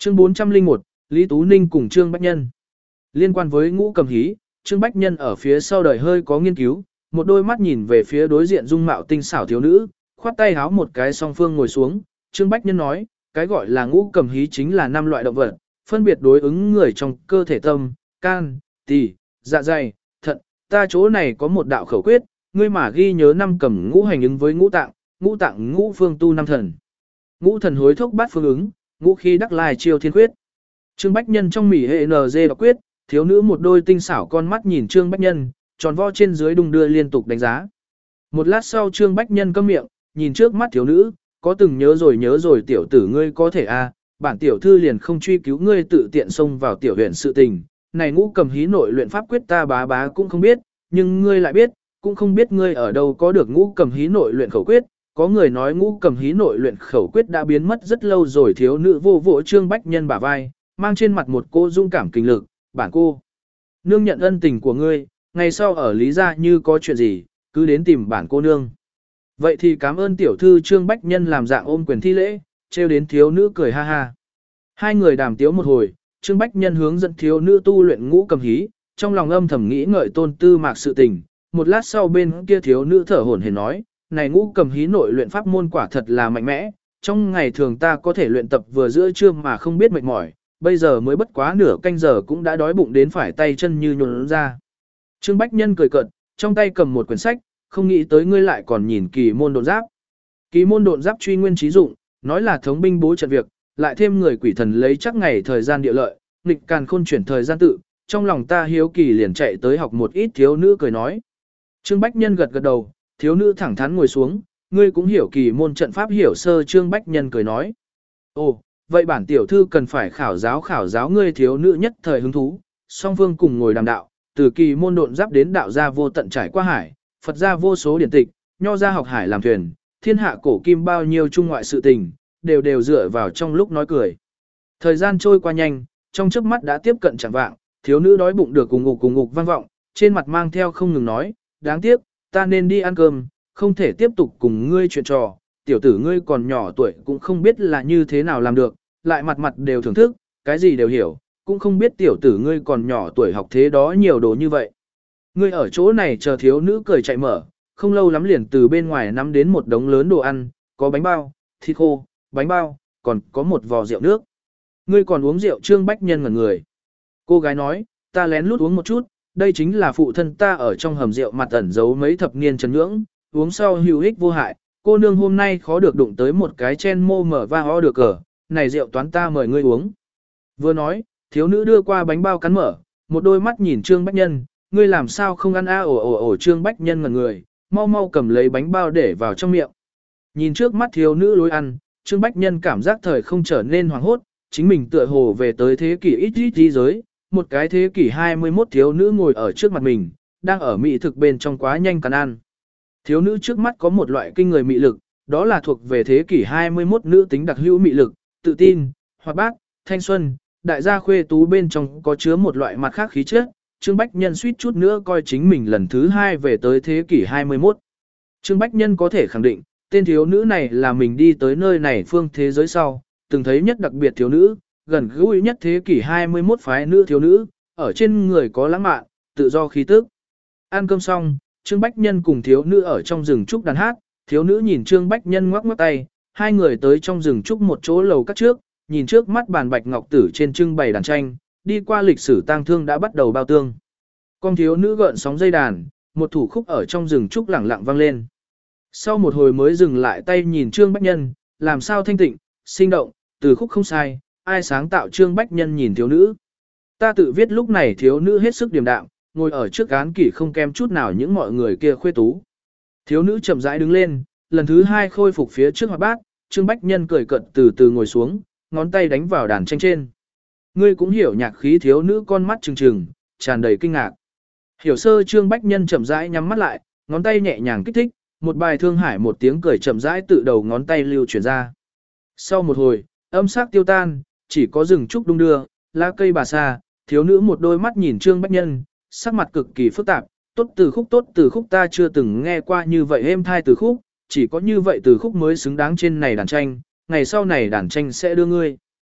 Chương 401, Lý Tú Ninh cùng Trương Bách Nhân. Liên quan với Ngũ Cầm Hí, Trương Bách Nhân ở phía sau đời hơi có nghiên cứu, một đôi mắt nhìn về phía đối diện dung mạo tinh xảo thiếu nữ, khoát tay háo một cái song phương ngồi xuống. Trương Bách Nhân nói, cái gọi là Ngũ Cầm Hí chính là 5 loại động vật, phân biệt đối ứng người trong cơ thể tâm, can, tỳ, dạ dày, thận. Ta chỗ này có một đạo khẩu quyết, ngươi mà ghi nhớ 5 cầm ngũ hành ứng với ngũ tạng ngũ phương tu 5 thần. Ngũ thần hối thúc bát phương ứng, ngũ khi đắc lai chiêu thiên quyết. Trương Bách Nhân trong mỉ hệ NG đọc quyết, thiếu nữ một đôi tinh xảo con mắt nhìn Trương Bách Nhân, tròn vo trên dưới đung đưa liên tục đánh giá. Một lát sau Trương Bách Nhân câm miệng, nhìn trước mắt thiếu nữ, có từng nhớ rồi tiểu tử ngươi có thể bản tiểu thư liền không truy cứu ngươi tự tiện xông vào tiểu huyện sự tình. Này Ngũ Cầm Hí nội luyện pháp quyết ta bá cũng không biết, nhưng ngươi lại biết, cũng không biết ngươi ở đâu có được Ngũ Cầm Hí nội luyện khẩu quyết. Có người nói Ngũ Cầm Hí nội luyện khẩu quyết đã biến mất rất lâu rồi. Thiếu nữ vô vỗ Trương Bách Nhân bả vai, mang trên mặt một cô dung cảm kinh lực, bản cô nương nhận ân tình của ngươi, ngày sau ở Lý gia như có chuyện gì, cứ đến tìm bản cô nương. Vậy thì cảm ơn tiểu thư. Trương Bách Nhân làm dạng ôm quyền thi lễ, trêu đến thiếu nữ cười ha ha. Hai người đàm tiếu một hồi, Trương Bách Nhân hướng dẫn thiếu nữ tu luyện Ngũ Cầm Hí, trong lòng âm thầm nghĩ ngợi Tôn Tư Mạc sự tình. Một lát sau bên kia thiếu nữ thở hổn hển nói, này Ngũ Cầm Hí nội luyện pháp môn quả thật là mạnh mẽ, trong ngày thường ta có thể luyện tập vừa giữa trưa mà không biết mệt mỏi, bây giờ mới bất quá nửa canh giờ cũng đã đói bụng đến phải tay chân như nhũn ra. Trương Bách Nhân cười cợt, trong tay cầm một quyển sách, không nghĩ tới ngươi lại còn nhìn Kỳ môn độn giáp. Kỳ môn độn giáp truy nguyên trí dụng, nói là thống binh bố trận việc, lại thêm người quỷ thần lấy chắc ngày thời gian địa lợi, nghịch càn khôn chuyển thời gian tự, trong lòng ta hiếu kỳ liền chạy tới học một ít. Thiếu nữ cười nói. Trương Bách Nhân gật gật đầu, thiếu nữ thẳng thắn ngồi xuống, ngươi cũng hiểu Kỳ môn trận pháp hiểu sơ. Trương Bách Nhân cười nói. Ồ, vậy bản tiểu thư cần phải khảo giáo ngươi. Thiếu nữ nhất thời hứng thú, song phương cùng ngồi đàm đạo, từ Kỳ môn độn giáp đến đạo gia vô tận trải qua hải, Phật gia vô số điển tịch, nho gia học hải làm thuyền, thiên hạ cổ kim bao nhiêu trung ngoại sự tình, đều dựa vào trong lúc nói cười. Thời gian trôi qua nhanh, trong chớp mắt đã tiếp cận chẳng vạng, thiếu nữ đói bụng được cùng ngục vang vọng, trên mặt mang theo không ngừng nói, đáng tiếc, ta nên đi ăn cơm, không thể tiếp tục cùng ngươi chuyện trò, tiểu tử ngươi còn nhỏ tuổi cũng không biết là như thế nào làm được, lại mặt đều thưởng thức, cái gì đều hiểu, cũng không biết tiểu tử ngươi còn nhỏ tuổi học thế đó nhiều đồ như vậy. Ngươi ở chỗ này chờ. Thiếu nữ cười chạy mở, không lâu lắm liền từ bên ngoài nắm đến một đống lớn đồ ăn, có bánh bao, thịt khô, bánh bao, còn có một vò rượu nước. Ngươi còn uống rượu? Trương Bách Nhân ngẩn người. Cô gái nói, ta lén lút uống một chút, đây chính là phụ thân ta ở trong hầm rượu mặt ẩn giấu mấy thập niên trần nhưỡng, uống sau hữu ích vô hại, cô nương hôm nay khó được đụng tới một cái chen mô mở va ho được cờ, này rượu toán ta mời ngươi uống. Vừa nói, thiếu nữ đưa qua bánh bao cắn mở, một đôi mắt nhìn Trương Bách Nhân, ngươi làm sao không ăn ồ. Trương Bách Nhân ngẩn người, mau cầm lấy bánh bao để vào trong miệng. Nhìn trước mắt thiếu nữ lối ăn, Trương Bách Nhân cảm giác thời không trở nên hoảng hốt, chính mình tựa hồ về tới thế kỷ ít thế giới, một cái thế kỷ 21 thiếu nữ ngồi ở trước mặt mình, đang ở mỹ thực bên trong quá nhanh cắn ăn. Thiếu nữ trước mắt có một loại kinh người mị lực, đó là thuộc về thế kỷ 21 nữ tính đặc hữu mị lực, tự tin, hoạt bát, thanh xuân, đại gia khuê tú bên trong có chứa một loại mặt khác khí chất. Trương Bách Nhân suýt chút nữa coi chính mình lần thứ 2 về tới thế kỷ 21. Trương Bách Nhân có thể khẳng định, tên thiếu nữ này là mình đi tới nơi này phương thế giới sau, từng thấy nhất đặc biệt thiếu nữ, gần gũi nhất thế kỷ 21 phái nữ thiếu nữ, ở trên người có lãng mạn, tự do khí tức. Ăn cơm xong, Trương Bách Nhân cùng thiếu nữ ở trong rừng trúc đàn hát, thiếu nữ nhìn Trương Bách Nhân ngoắc ngoắc tay, hai người tới trong rừng trúc một chỗ lầu các trước, nhìn trước mắt bàn bạch ngọc tử trên trưng bày đàn tranh, đi qua lịch sử tang thương đã bắt đầu bao tương. Con thiếu nữ gợn sóng dây đàn, một thủ khúc ở trong rừng trúc lẳng lặng vang lên. Sau một hồi mới dừng lại tay nhìn Trương Bách Nhân, làm sao thanh tịnh, sinh động, từ khúc không sai, ai sáng tạo? Trương Bách Nhân nhìn thiếu nữ. Ta tự viết. Lúc này thiếu nữ hết sức điềm đạm, ngồi ở trước án kỷ không kém chút nào những mọi người kia khuê tú. Thiếu nữ chậm rãi đứng lên, lần thứ 2 khôi phục phía trước hoạt bát, Trương Bách Nhân cười cợt từ từ ngồi xuống, ngón tay đánh vào đàn tranh trên. Ngươi cũng hiểu nhạc khí? Thiếu nữ con mắt trừng trừng, tràn đầy kinh ngạc. Hiểu sơ. Trương Bách Nhân chậm rãi nhắm mắt lại, ngón tay nhẹ nhàng kích thích, một bài thương hải một tiếng cười chậm rãi tự đầu ngón tay lưu chuyển ra. Sau một hồi, âm sắc tiêu tan, chỉ có rừng trúc đung đưa, lá cây bà sa. Thiếu nữ một đôi mắt nhìn Trương Bách Nhân, sắc mặt cực kỳ phức tạp. Tốt từ khúc ta chưa từng nghe qua như vậy êm thai từ khúc, chỉ có như vậy từ khúc mới xứng đáng trên này đàn tranh, ngày sau này đàn tranh sẽ đưa ngươi.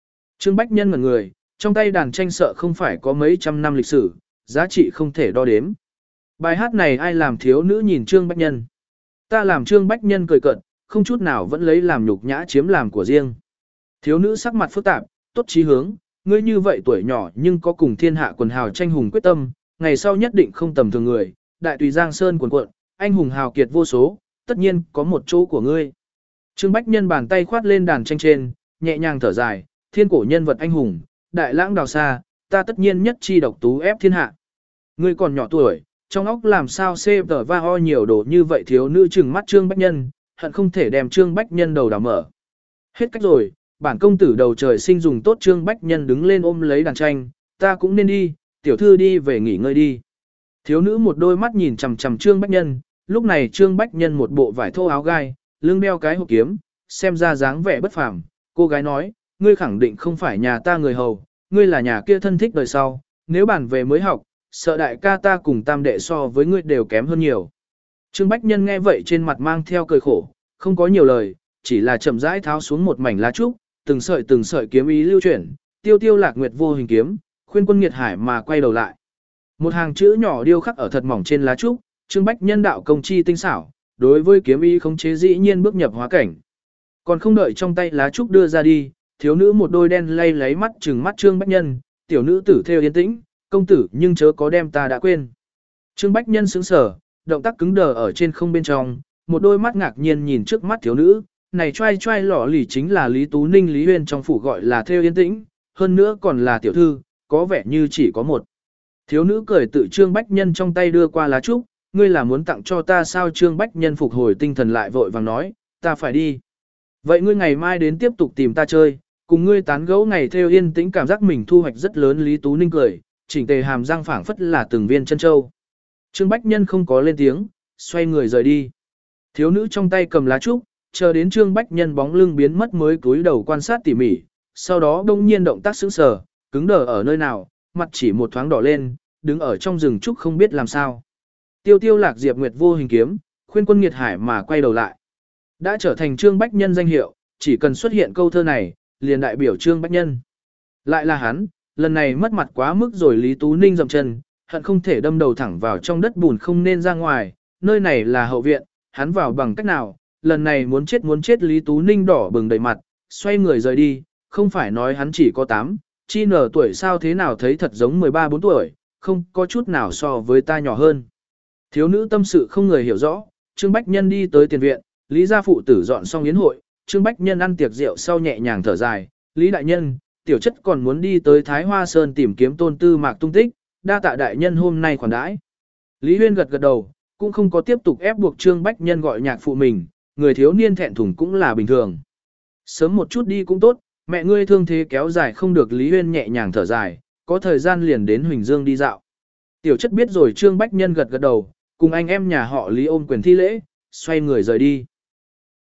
Trương Bách Nhân ngẩn người, trong tay đàn tranh sợ không phải có mấy trăm năm lịch sử, giá trị không thể đo đếm. Bài hát này ai làm thiếu nữ nhìn Trương Bách Nhân. Ta làm Trương Bách Nhân cười cợt, không chút nào vẫn lấy làm nhục nhã chiếm làm của riêng. Thiếu nữ sắc mặt phức tạp, tốt chí hướng, ngươi như vậy tuổi nhỏ nhưng có cùng thiên hạ quần hào tranh hùng quyết tâm, ngày sau nhất định không tầm thường người, đại tùy Giang Sơn quần quận, anh hùng hào kiệt vô số, tất nhiên có một chỗ của ngươi. Trương Bách Nhân bàn tay khoát lên đàn tranh trên, nhẹ nhàng thở dài, thiên cổ nhân vật anh hùng, đại lãng đào xa, ta tất nhiên nhất chi độc tú ép thiên hạ. Ngươi còn nhỏ tuổi, trong óc làm sao xê tờ va ho nhiều đồ như vậy, thiếu nữ trừng mắt Trương Bách Nhân, hận không thể đem Trương Bách Nhân đầu đào mở. Hết cách rồi, bản công tử đầu trời sinh dùng tốt. Trương Bách Nhân đứng lên ôm lấy đàn tranh, ta cũng nên đi, tiểu thư đi về nghỉ ngơi đi. Thiếu nữ một đôi mắt nhìn chằm chằm Trương Bách Nhân, lúc này Trương Bách Nhân một bộ vải thô áo gai, lưng đeo cái hộp kiếm, xem ra dáng vẻ bất phàm. Cô gái nói, ngươi khẳng định không phải nhà ta người hầu, ngươi là nhà kia thân thích đời sau, nếu bản về mới học, sợ đại ca ta cùng tam đệ so với ngươi đều kém hơn nhiều. Trương Bách Nhân nghe vậy trên mặt mang theo cười khổ, không có nhiều lời, chỉ là chậm rãi tháo xuống một mảnh lá trúc, từng sợi kiếm ý lưu chuyển, tiêu tiêu lạc nguyệt vô hình kiếm, khuyên quân nghiệt hải mà quay đầu lại. Một hàng chữ nhỏ điêu khắc ở thật mỏng trên lá trúc, Trương Bách Nhân đạo công chi tinh xảo, đối với kiếm ý khống chế dĩ nhiên bước nhập hóa cảnh. Còn không đợi trong tay lá trúc đưa ra đi, thiếu nữ một đôi đen lay lấy mắt trừng mắt Trương Bách Nhân, tiểu nữ tử theo yên tĩnh, công tử nhưng chớ có đem ta đã quên. Trương Bách Nhân sững sờ, động tác cứng đờ ở trên không bên trong, một đôi mắt ngạc nhiên nhìn trước mắt thiếu nữ, này trai trai lọ lì chính là Lý Tú Ninh Lý Huyên trong phủ gọi là theo yên tĩnh, hơn nữa còn là tiểu thư, có vẻ như chỉ có một. Thiếu nữ cười tự Trương Bách Nhân trong tay đưa qua lá trúc, ngươi là muốn tặng cho ta sao? Trương Bách Nhân phục hồi tinh thần lại vội vàng nói, ta phải đi. Vậy ngươi ngày mai đến tiếp tục tìm ta chơi, cùng ngươi tán gẫu ngày theo yên tĩnh, cảm giác mình thu hoạch rất lớn. Lý Tú Ninh cười, chỉnh tề hàm răng phảng phất là từng viên chân châu. Trương Bách Nhân không có lên tiếng, xoay người rời đi. Thiếu nữ trong tay cầm lá trúc, chờ đến Trương Bách Nhân bóng lưng biến mất mới cúi đầu quan sát tỉ mỉ, sau đó đông nhiên động tác sững sờ, cứng đờ ở nơi nào, mặt chỉ một thoáng đỏ lên, đứng ở trong rừng trúc không biết làm sao. Tiêu tiêu lạc diệp nguyệt vô hình kiếm, khuyên quân nghiệt hải mà quay đầu lại. Đã trở thành Trương Bách Nhân danh hiệu, chỉ cần xuất hiện câu thơ này, liền đại biểu Trương Bách Nhân. Lại là hắn, lần này mất mặt quá mức rồi. Lý Tú Ninh dậm chân, hận không thể đâm đầu thẳng vào trong đất bùn không nên ra ngoài, nơi này là hậu viện, hắn vào bằng cách nào, lần này muốn chết. Lý Tú Ninh đỏ bừng đầy mặt, xoay người rời đi, không phải nói hắn chỉ có 8, chi nở tuổi sao, thế nào thấy thật giống 13-14 tuổi, không có chút nào so với ta nhỏ hơn. Thiếu nữ tâm sự không người hiểu rõ. Trương Bách Nhân đi tới tiền viện, Lý gia phụ tử dọn xong yến hội, Trương Bách Nhân ăn tiệc rượu sau nhẹ nhàng thở dài, Lý đại nhân, tiểu chất còn muốn đi tới Thái Hoa Sơn tìm kiếm Tôn Tư Mạc tung tích, đa tạ đại nhân hôm nay khoản đãi. Lý Huyên gật gật đầu, cũng không có tiếp tục ép buộc Trương Bách Nhân gọi nhạc phụ mình, người thiếu niên thẹn thùng cũng là bình thường. Sớm một chút đi cũng tốt, mẹ ngươi thương thế kéo dài không được. Lý Huyên nhẹ nhàng thở dài, có thời gian liền đến Huỳnh Dương đi dạo. Tiểu chất biết rồi. Trương Bách Nhân gật gật đầu, cùng anh em nhà họ Lý ôm quyền thi lễ, xoay người rời đi.